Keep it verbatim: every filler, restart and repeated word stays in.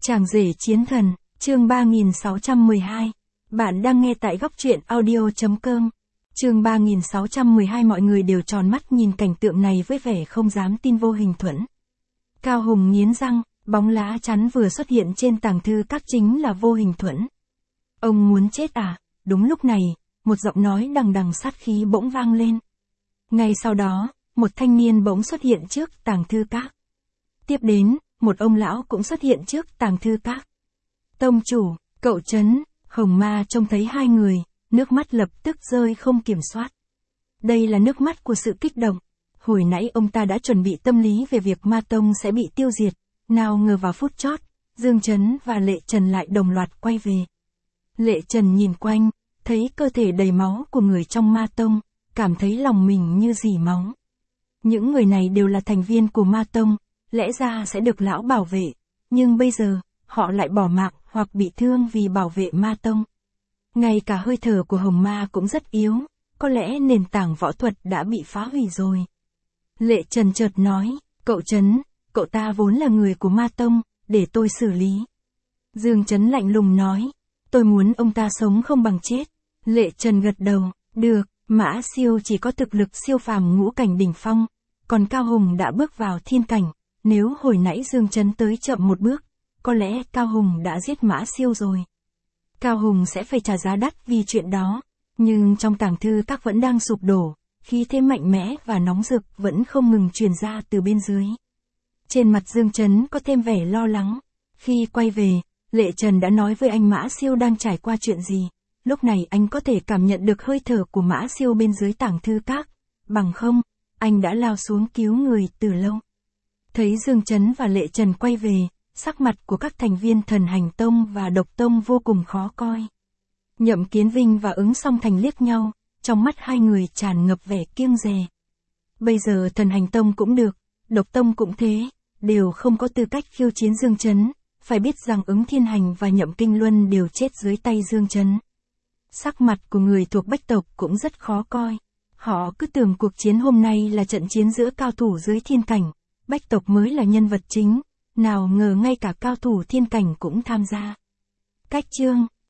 Chàng rể chiến thần, chương ba nghìn sáu trăm mười hai. Bạn đang nghe tại góc truyện audio.com. Chương ba nghìn sáu trăm mười hai. Mọi người đều tròn mắt nhìn cảnh tượng này với vẻ không dám tin. Vô Hình Thuẫn. Cao Hùng nghiến răng, bóng lá chắn vừa xuất hiện trên tàng thư các chính là Vô Hình Thuẫn. Ông muốn chết à? Đúng lúc này, một giọng nói đằng đằng sát khí bỗng vang lên. Ngay sau đó, một thanh niên bỗng xuất hiện trước tàng thư các. Tiếp đến, một ông lão cũng xuất hiện trước tàng thư các. Tông chủ, cậu Trấn, Hồng Ma trông thấy hai người, nước mắt lập tức rơi không kiểm soát. Đây là nước mắt của sự kích động. Hồi nãy ông ta đã chuẩn bị tâm lý về việc Ma Tông sẽ bị tiêu diệt, nào ngờ vào phút chót, Dương Trấn và Lệ Trần lại đồng loạt quay về. Lệ Trần nhìn quanh, thấy cơ thể đầy máu của người trong Ma Tông, cảm thấy lòng mình như dỉ máu. Những người này đều là thành viên của Ma Tông, lẽ ra sẽ được lão bảo vệ, nhưng bây giờ, họ lại bỏ mạng hoặc bị thương vì bảo vệ Ma Tông. Ngay cả hơi thở của Hồng Ma cũng rất yếu, có lẽ nền tảng võ thuật đã bị phá hủy rồi. Lệ Trần chợt nói, cậu Trấn, cậu ta vốn là người của Ma Tông, để tôi xử lý. Dương Trấn lạnh lùng nói, tôi muốn ông ta sống không bằng chết. Lệ Trần gật đầu, được, Mã Siêu chỉ có thực lực siêu phàm ngũ cảnh đỉnh phong, còn Cao Hùng đã bước vào thiên cảnh. Nếu hồi nãy Dương Trấn tới chậm một bước, có lẽ Cao Hùng đã giết Mã Siêu rồi. Cao Hùng sẽ phải trả giá đắt vì chuyện đó, nhưng trong tàng thư các vẫn đang sụp đổ, khí thế mạnh mẽ và nóng rực vẫn không ngừng truyền ra từ bên dưới. Trên mặt Dương Trấn có thêm vẻ lo lắng. Khi quay về, Lệ Trần đã nói với anh Mã Siêu đang trải qua chuyện gì. Lúc này anh có thể cảm nhận được hơi thở của Mã Siêu bên dưới tàng thư các. Bằng không, anh đã lao xuống cứu người từ lâu. Thấy Dương Trấn và Lệ Trần quay về, sắc mặt của các thành viên Thần Hành Tông và Độc Tông vô cùng khó coi. Nhậm Kiến Vinh và Ứng Song Thành liếc nhau, trong mắt hai người tràn ngập vẻ kiêng dè. Bây giờ Thần Hành Tông cũng được, Độc Tông cũng thế, đều không có tư cách khiêu chiến Dương Trấn, phải biết rằng Ứng Thiên Hành và Nhậm Kinh Luân đều chết dưới tay Dương Trấn. Sắc mặt của người thuộc Bách tộc cũng rất khó coi. Họ cứ tưởng cuộc chiến hôm nay là trận chiến giữa cao thủ dưới thiên cảnh, Bách tộc mới là nhân vật chính, nào ngờ ngay cả cao thủ thiên cảnh cũng tham gia. Cách chương